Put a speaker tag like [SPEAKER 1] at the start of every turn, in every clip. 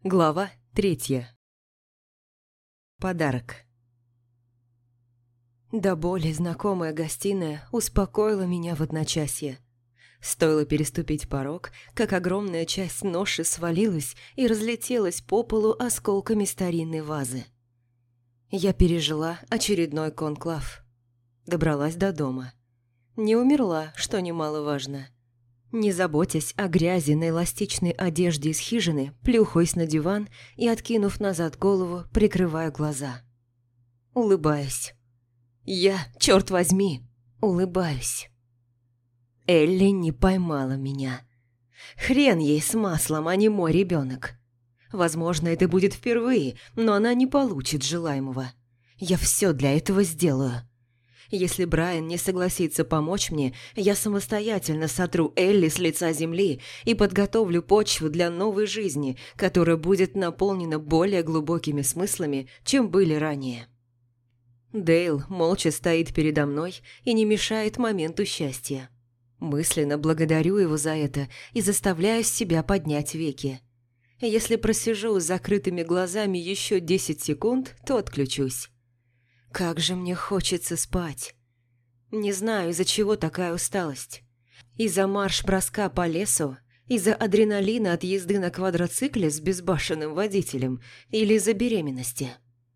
[SPEAKER 1] Глава 3. Подарок. До боли знакомая гостиная успокоила меня в одночасье. Стоило переступить порог, как огромная часть ноши свалилась и разлетелась по полу осколками старинной вазы. Я пережила очередной конклав. Добралась до дома. Не умерла, что немаловажно. Не заботясь о грязи на эластичной одежде из хижины, плюхаюсь на диван и, откинув назад голову, прикрываю глаза. Улыбаюсь. Я, черт возьми, улыбаюсь. Элли не поймала меня. Хрен ей с маслом, а не мой ребенок. Возможно, это будет впервые, но она не получит желаемого. Я все для этого сделаю. Если Брайан не согласится помочь мне, я самостоятельно сотру Элли с лица земли и подготовлю почву для новой жизни, которая будет наполнена более глубокими смыслами, чем были ранее. Дейл молча стоит передо мной и не мешает моменту счастья. Мысленно благодарю его за это и заставляю себя поднять веки. Если просижу с закрытыми глазами еще 10 секунд, то отключусь. Как же мне хочется спать. Не знаю, из-за чего такая усталость. Из-за марш-броска по лесу, из-за адреналина от езды на квадроцикле с безбашенным водителем или из-за беременности.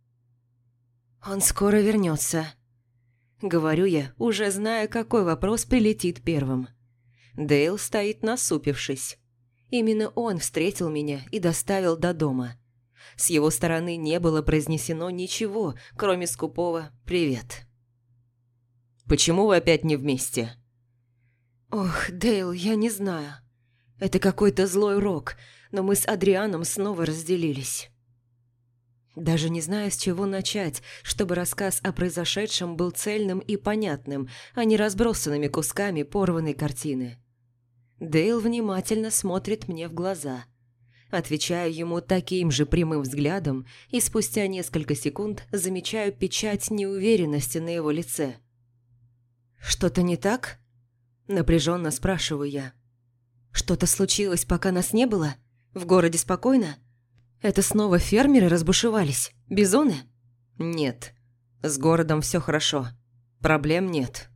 [SPEAKER 1] «Он скоро вернется», — говорю я, уже зная, какой вопрос прилетит первым. Дейл стоит насупившись. Именно он встретил меня и доставил до дома. С его стороны не было произнесено ничего, кроме скупого «привет». «Почему вы опять не вместе?» «Ох, Дейл, я не знаю. Это какой-то злой рок, но мы с Адрианом снова разделились». Даже не знаю, с чего начать, чтобы рассказ о произошедшем был цельным и понятным, а не разбросанными кусками порванной картины. Дейл внимательно смотрит мне в глаза. Отвечаю ему таким же прямым взглядом и спустя несколько секунд замечаю печать неуверенности на его лице. «Что-то не так?» – напряженно спрашиваю я. «Что-то случилось, пока нас не было? В городе спокойно? Это снова фермеры разбушевались? Бизоны?» «Нет, с городом все хорошо. Проблем нет».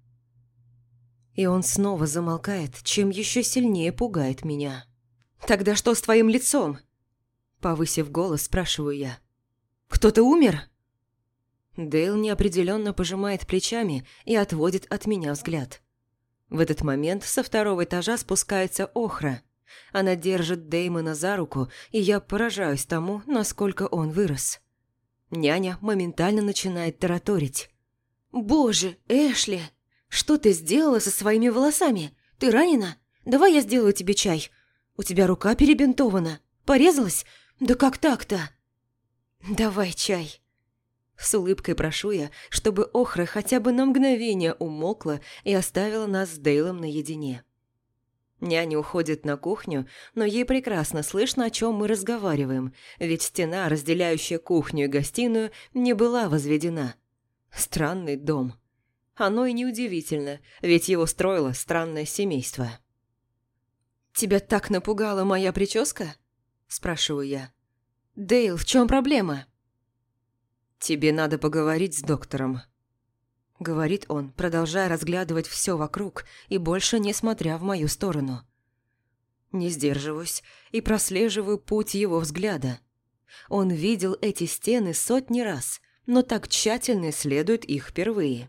[SPEAKER 1] И он снова замолкает, чем еще сильнее пугает меня. «Тогда что с твоим лицом?» Повысив голос, спрашиваю я. «Кто-то умер?» Дейл неопределенно пожимает плечами и отводит от меня взгляд. В этот момент со второго этажа спускается Охра. Она держит Дэймона за руку, и я поражаюсь тому, насколько он вырос. Няня моментально начинает тараторить. «Боже, Эшли, что ты сделала со своими волосами? Ты ранена? Давай я сделаю тебе чай. У тебя рука перебинтована. Порезалась? Да как так-то?» «Давай чай». С улыбкой прошу я, чтобы Охра хотя бы на мгновение умолкла и оставила нас с Дейлом наедине. Няня уходит на кухню, но ей прекрасно слышно, о чем мы разговариваем, ведь стена, разделяющая кухню и гостиную, не была возведена. Странный дом. Оно и неудивительно, ведь его строило странное семейство. «Тебя так напугала моя прическа?» – спрашиваю я. «Дейл, в чем проблема?» «Тебе надо поговорить с доктором», — говорит он, продолжая разглядывать все вокруг и больше не смотря в мою сторону. Не сдерживаюсь и прослеживаю путь его взгляда. Он видел эти стены сотни раз, но так тщательно исследует их впервые.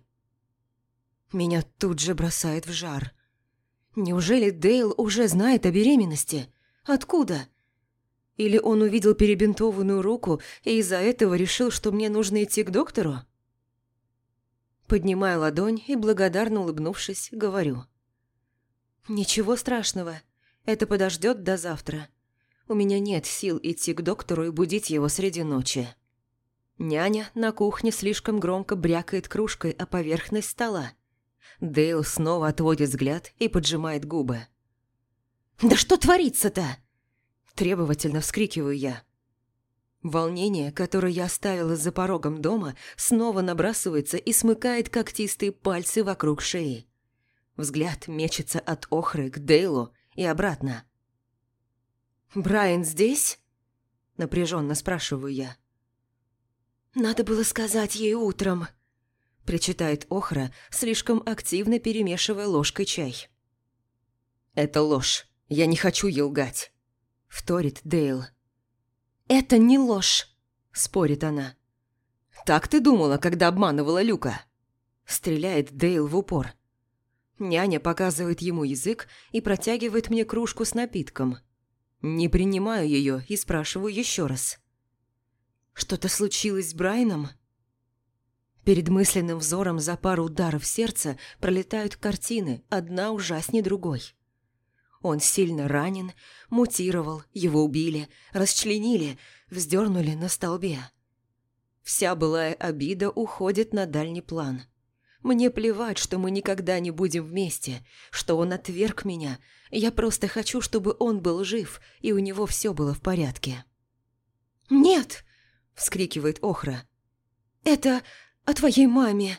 [SPEAKER 1] Меня тут же бросает в жар. Неужели Дейл уже знает о беременности? Откуда? Или он увидел перебинтованную руку и из-за этого решил, что мне нужно идти к доктору? Поднимаю ладонь и, благодарно улыбнувшись, говорю. «Ничего страшного. Это подождет до завтра. У меня нет сил идти к доктору и будить его среди ночи». Няня на кухне слишком громко брякает кружкой о поверхность стола. Дейл снова отводит взгляд и поджимает губы. «Да что творится-то?» Требовательно вскрикиваю я. Волнение, которое я оставила за порогом дома, снова набрасывается и смыкает когтистые пальцы вокруг шеи. Взгляд мечется от Охры к Дейлу и обратно. «Брайан здесь?» напряженно спрашиваю я. «Надо было сказать ей утром», – причитает Охра, слишком активно перемешивая ложкой чай. «Это ложь. Я не хочу ей лгать», – вторит Дейл. «Это не ложь», – спорит она. «Так ты думала, когда обманывала Люка?» – стреляет Дейл в упор. Няня показывает ему язык и протягивает мне кружку с напитком. Не принимаю ее и спрашиваю еще раз. «Что-то случилось с Брайаном?» Перед мысленным взором за пару ударов сердца пролетают картины, одна ужаснее другой. Он сильно ранен, мутировал, его убили, расчленили, вздернули на столбе. Вся былая обида уходит на дальний план. Мне плевать, что мы никогда не будем вместе, что он отверг меня. Я просто хочу, чтобы он был жив, и у него все было в порядке. «Нет!» – вскрикивает Охра. «Это о твоей маме».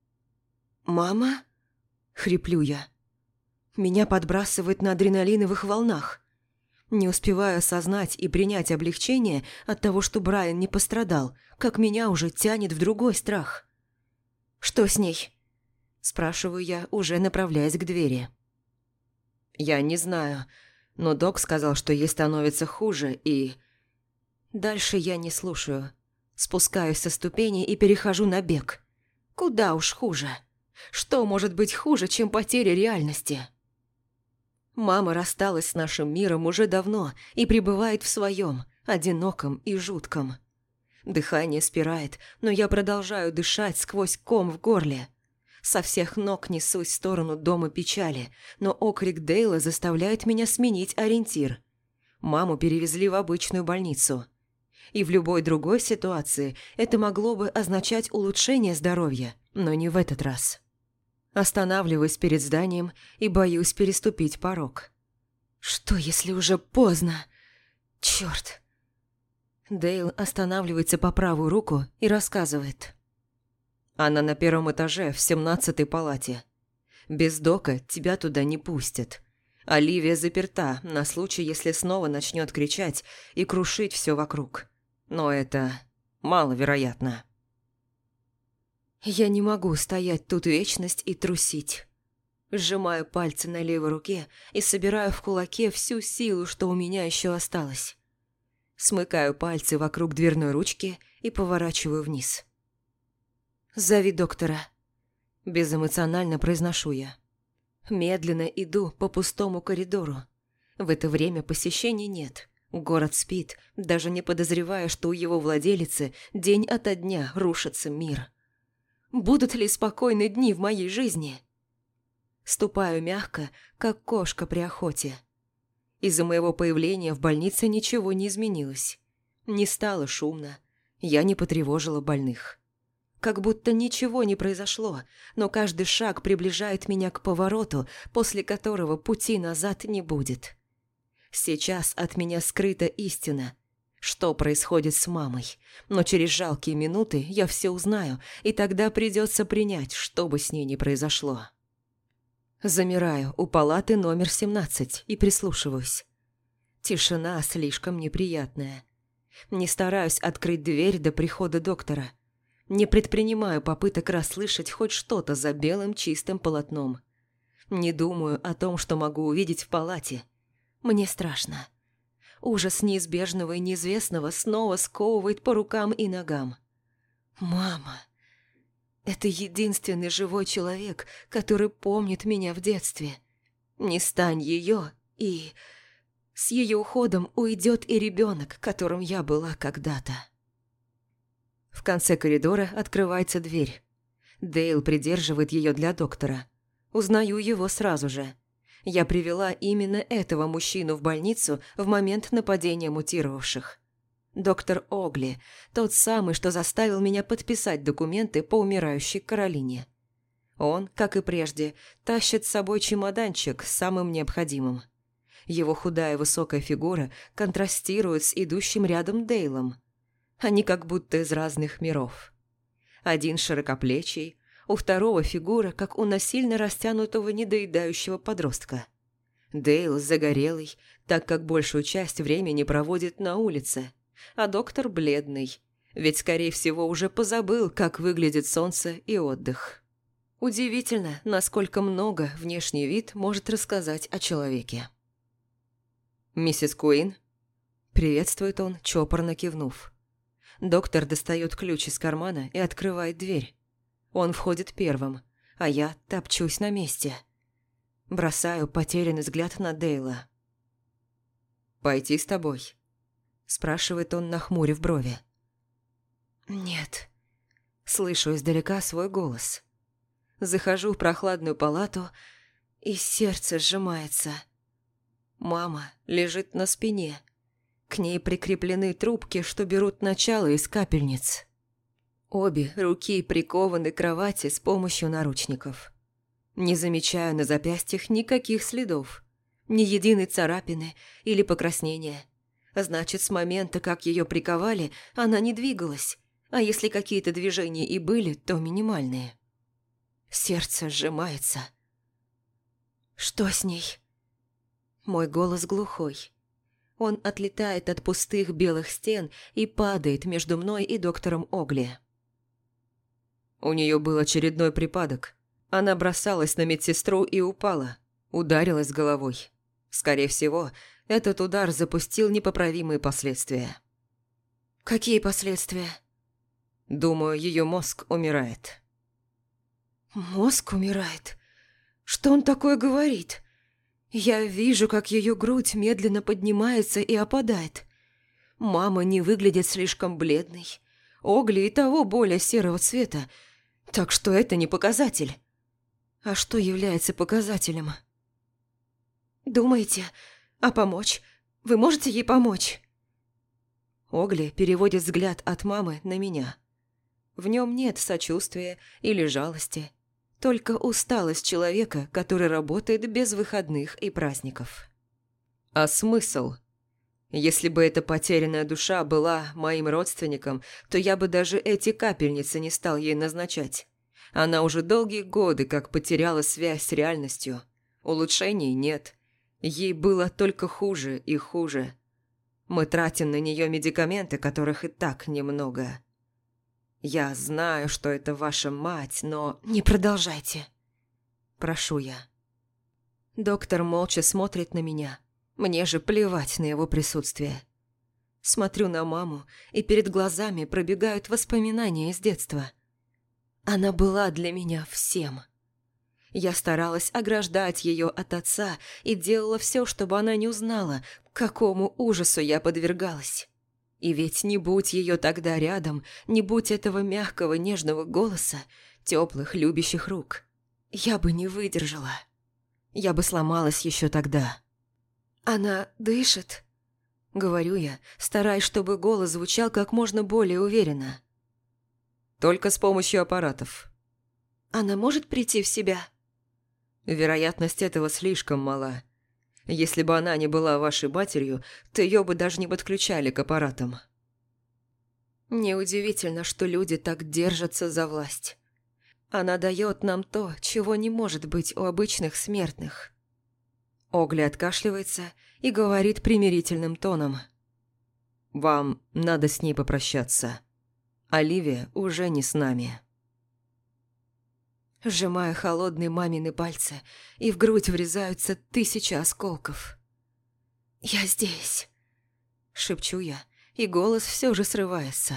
[SPEAKER 1] «Мама?» – хриплю я. Меня подбрасывает на адреналиновых волнах. Не успеваю осознать и принять облегчение от того, что Брайан не пострадал, как меня уже тянет в другой страх. «Что с ней?» – спрашиваю я, уже направляясь к двери. «Я не знаю, но док сказал, что ей становится хуже, и...» Дальше я не слушаю. Спускаюсь со ступени и перехожу на бег. Куда уж хуже. Что может быть хуже, чем потеря реальности? Мама рассталась с нашим миром уже давно и пребывает в своем, одиноком и жутком. Дыхание спирает, но я продолжаю дышать сквозь ком в горле. Со всех ног несусь в сторону дома печали, но окрик Дейла заставляет меня сменить ориентир. Маму перевезли в обычную больницу. И в любой другой ситуации это могло бы означать улучшение здоровья, но не в этот раз. Останавливаюсь перед зданием и боюсь переступить порог. Что, если уже поздно? Чёрт! Дейл останавливается по правую руку и рассказывает. Она на первом этаже в 17-й палате. Без дока тебя туда не пустят. Оливия заперта на случай, если снова начнет кричать и крушить все вокруг. Но это маловероятно. Я не могу стоять тут вечность и трусить. Сжимаю пальцы на левой руке и собираю в кулаке всю силу, что у меня еще осталось. Смыкаю пальцы вокруг дверной ручки и поворачиваю вниз. «Зови доктора», – безэмоционально произношу я. Медленно иду по пустому коридору. В это время посещений нет. Город спит, даже не подозревая, что у его владелицы день ото дня рушится мир. Будут ли спокойные дни в моей жизни? Ступаю мягко, как кошка при охоте. Из-за моего появления в больнице ничего не изменилось. Не стало шумно. Я не потревожила больных. Как будто ничего не произошло, но каждый шаг приближает меня к повороту, после которого пути назад не будет. Сейчас от меня скрыта истина. Что происходит с мамой? Но через жалкие минуты я все узнаю, и тогда придется принять, что бы с ней ни произошло. Замираю у палаты номер 17 и прислушиваюсь. Тишина слишком неприятная. Не стараюсь открыть дверь до прихода доктора. Не предпринимаю попыток расслышать хоть что-то за белым чистым полотном. Не думаю о том, что могу увидеть в палате. Мне страшно. Ужас неизбежного и неизвестного снова сковывает по рукам и ногам. Мама. Это единственный живой человек, который помнит меня в детстве. Не стань ее, и... С ее уходом уйдет и ребенок, которым я была когда-то. В конце коридора открывается дверь. Дейл придерживает ее для доктора. Узнаю его сразу же. Я привела именно этого мужчину в больницу в момент нападения мутировавших. Доктор Огли, тот самый, что заставил меня подписать документы по умирающей Каролине. Он, как и прежде, тащит с собой чемоданчик с самым необходимым. Его худая высокая фигура контрастирует с идущим рядом Дейлом. Они как будто из разных миров. Один широкоплечий, у второго фигура, как у насильно растянутого недоедающего подростка. Дейл загорелый, так как большую часть времени проводит на улице. а доктор бледный, ведь, скорее всего, уже позабыл, как выглядит солнце и отдых. Удивительно, насколько много внешний вид может рассказать о человеке. «Миссис Куин?» – приветствует он, чопорно кивнув. Доктор достает ключ из кармана и открывает дверь. Он входит первым, а я топчусь на месте. Бросаю потерянный взгляд на Дейла. «Пойти с тобой?» – спрашивает он, нахмурив брови. «Нет». Слышу издалека свой голос. Захожу в прохладную палату, и сердце сжимается. Мама лежит на спине. К ней прикреплены трубки, что берут начало из капельниц. Обе руки прикованы к кровати с помощью наручников. Не замечаю на запястьях никаких следов, ни единой царапины или покраснения. Значит, с момента, как ее приковали, она не двигалась, а если какие-то движения и были, то минимальные. Сердце сжимается. «Что с ней?» Мой голос глухой. Он отлетает от пустых белых стен и падает между мной и доктором Огли. У нее был очередной припадок. Она бросалась на медсестру и упала, ударилась головой. Скорее всего, этот удар запустил непоправимые последствия. «Какие последствия?» Думаю, ее мозг умирает. «Мозг умирает? Что он такое говорит? Я вижу, как ее грудь медленно поднимается и опадает. Мама не выглядит слишком бледной. Огли и того более серого цвета, так что это не показатель. А что является показателем?» «Думаете, а помочь? Вы можете ей помочь?» Огли переводит взгляд от мамы на меня. В нем нет сочувствия или жалости, только усталость человека, который работает без выходных и праздников. А смысл? Если бы эта потерянная душа была моим родственником, то я бы даже эти капельницы не стал ей назначать. Она уже долгие годы как потеряла связь с реальностью. Улучшений нет. Ей было только хуже и хуже. Мы тратим на нее медикаменты, которых и так немного. Я знаю, что это ваша мать, но... Не продолжайте. Прошу я. Доктор молча смотрит на меня. Мне же плевать на его присутствие. Смотрю на маму, и перед глазами пробегают воспоминания из детства. Она была для меня всем. Я старалась ограждать ее от отца и делала все, чтобы она не узнала, к какому ужасу я подвергалась. И ведь не будь ее тогда рядом, не будь этого мягкого нежного голоса, теплых любящих рук, я бы не выдержала. Я бы сломалась еще тогда. «Она дышит?» — говорю я, стараясь, чтобы голос звучал как можно более уверенно. «Только с помощью аппаратов». «Она может прийти в себя?» «Вероятность этого слишком мала. Если бы она не была вашей матерью, то ее бы даже не подключали к аппаратам». Неудивительно, что люди так держатся за власть. Она дает нам то, чего не может быть у обычных смертных. Огли откашливается и говорит примирительным тоном. «Вам надо с ней попрощаться. Оливия уже не с нами». Сжимаю холодные мамины пальцы, и в грудь врезаются 1000 осколков. «Я здесь», — шепчу я, и голос все же срывается.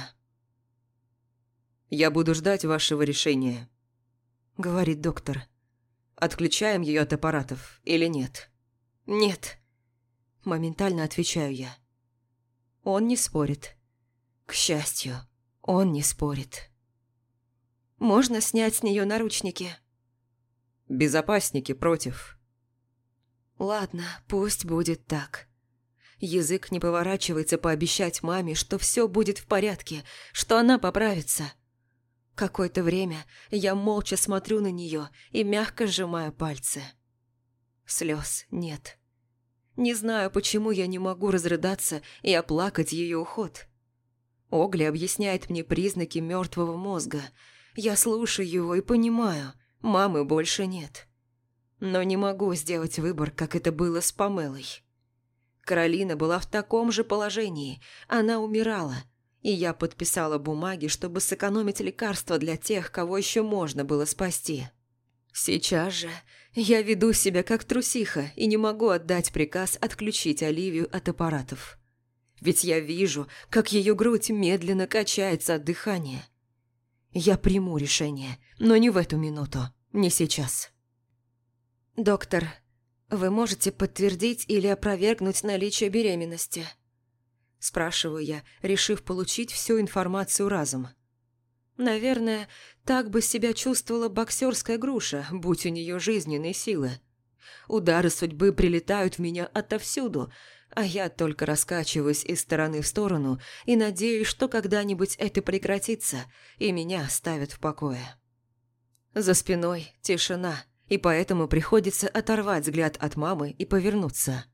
[SPEAKER 1] «Я буду ждать вашего решения», — говорит доктор. «Отключаем ее от аппаратов или нет?» «Нет», — моментально отвечаю я. Он не спорит. К счастью, он не спорит. «Можно снять с нее наручники?» «Безопасники против». «Ладно, пусть будет так». Язык не поворачивается пообещать маме, что все будет в порядке, что она поправится. Какое-то время я молча смотрю на нее и мягко сжимаю пальцы. Слез нет. Не знаю, почему я не могу разрыдаться и оплакать ее уход. Огли объясняет мне признаки мертвого мозга. Я слушаю его и понимаю, мамы больше нет. Но не могу сделать выбор, как это было с Памелой. Каролина была в таком же положении. Она умирала. И я подписала бумаги, чтобы сэкономить лекарства для тех, кого еще можно было спасти. Сейчас же я веду себя как трусиха и не могу отдать приказ отключить Оливию от аппаратов. Ведь я вижу, как ее грудь медленно качается от дыхания. Я приму решение, но не в эту минуту, не сейчас. «Доктор, вы можете подтвердить или опровергнуть наличие беременности?» Спрашиваю я, решив получить всю информацию разом. Наверное, так бы себя чувствовала боксерская груша, будь у нее жизненные силы. Удары судьбы прилетают в меня отовсюду, а я только раскачиваюсь из стороны в сторону и надеюсь, что когда-нибудь это прекратится, и меня оставят в покое. За спиной тишина, и поэтому приходится оторвать взгляд от мамы и повернуться.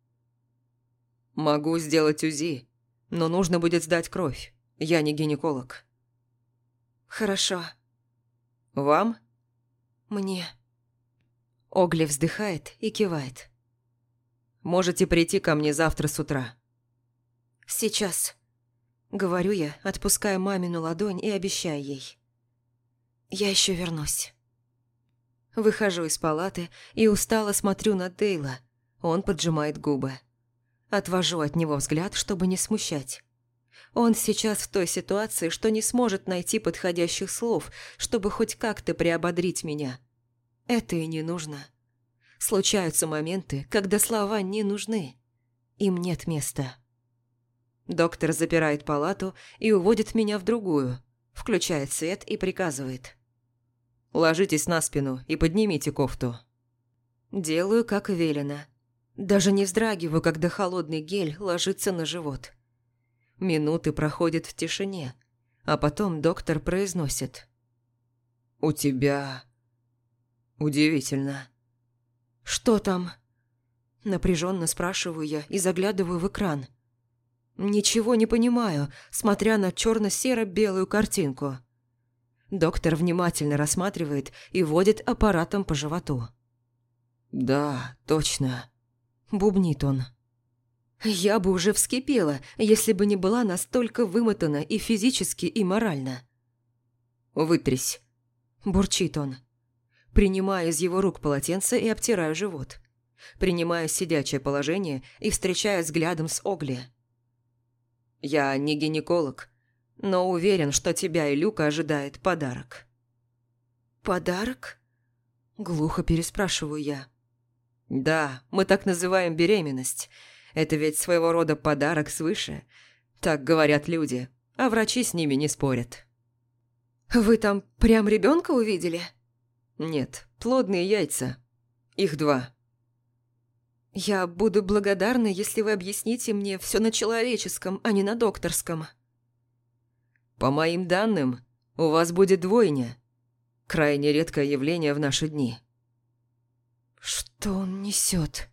[SPEAKER 1] «Могу сделать УЗИ, но нужно будет сдать кровь. Я не гинеколог». «Хорошо». «Вам?» «Мне». Огли вздыхает и кивает. «Можете прийти ко мне завтра с утра». «Сейчас», — говорю я, отпуская мамину ладонь и обещая ей. «Я еще вернусь». Выхожу из палаты и устало смотрю на Дейла. Он поджимает губы. Отвожу от него взгляд, чтобы не смущать. Он сейчас в той ситуации, что не сможет найти подходящих слов, чтобы хоть как-то приободрить меня. Это и не нужно. Случаются моменты, когда слова не нужны. Им нет места. Доктор запирает палату и уводит меня в другую, включает свет и приказывает. «Ложитесь на спину и поднимите кофту». Делаю, как велено. Даже не вздрагиваю, когда холодный гель ложится на живот. Минуты проходят в тишине, а потом доктор произносит. «У тебя... удивительно». «Что там?» Напряженно спрашиваю я и заглядываю в экран. Ничего не понимаю, смотря на черно-серо-белую картинку. Доктор внимательно рассматривает и водит аппаратом по животу. «Да, точно», – бубнит он. Я бы уже вскипела, если бы не была настолько вымотана и физически, и морально. «Вытрись», – бурчит он. Принимаю из его рук полотенце и обтираю живот. Принимаю сидячее положение и встречаю взглядом с Огли. «Я не гинеколог, но уверен, что тебя и Люка ожидает подарок». «Подарок?» – глухо переспрашиваю я. «Да, мы так называем беременность. Это ведь своего рода подарок свыше. Так говорят люди, а врачи с ними не спорят». «Вы там прям ребенка увидели?» «Нет, плодные яйца. Их 2». «Я буду благодарна, если вы объясните мне все на человеческом, а не на докторском». «По моим данным, у вас будет двойня. Крайне редкое явление в наши дни». «Что он несет?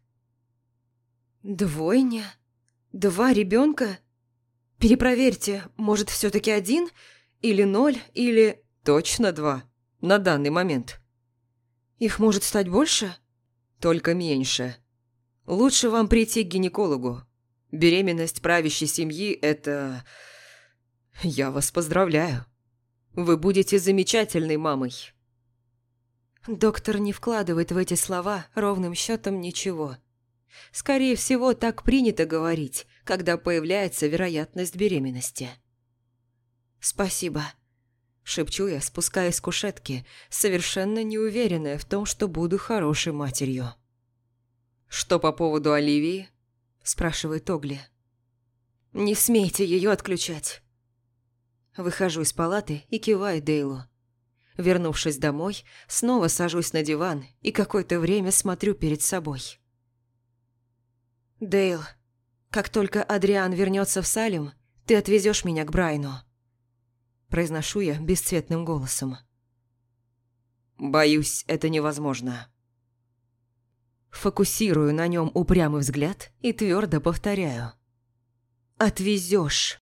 [SPEAKER 1] Двойня? 2 ребенка? Перепроверьте, может, все-таки 1? Или 0, или...» «Точно 2. На данный момент». «Их может стать больше?» «Только меньше. Лучше вам прийти к гинекологу. Беременность правящей семьи – это... Я вас поздравляю. Вы будете замечательной мамой». Доктор не вкладывает в эти слова ровным счетом ничего. Скорее всего, так принято говорить, когда появляется вероятность беременности. «Спасибо», – шепчу я, спускаясь с кушетки, совершенно неуверенная в том, что буду хорошей матерью. «Что по поводу Оливии?» – спрашивает Огли. «Не смейте ее отключать». Выхожу из палаты и киваю Дейлу. Вернувшись домой, снова сажусь на диван и какое-то время смотрю перед собой. «Дейл, как только Адриан вернется в Салем, ты отвезешь меня к Брайну», – произношу я бесцветным голосом. «Боюсь, это невозможно». Фокусирую на нем упрямый взгляд и твердо повторяю. «Отвезешь».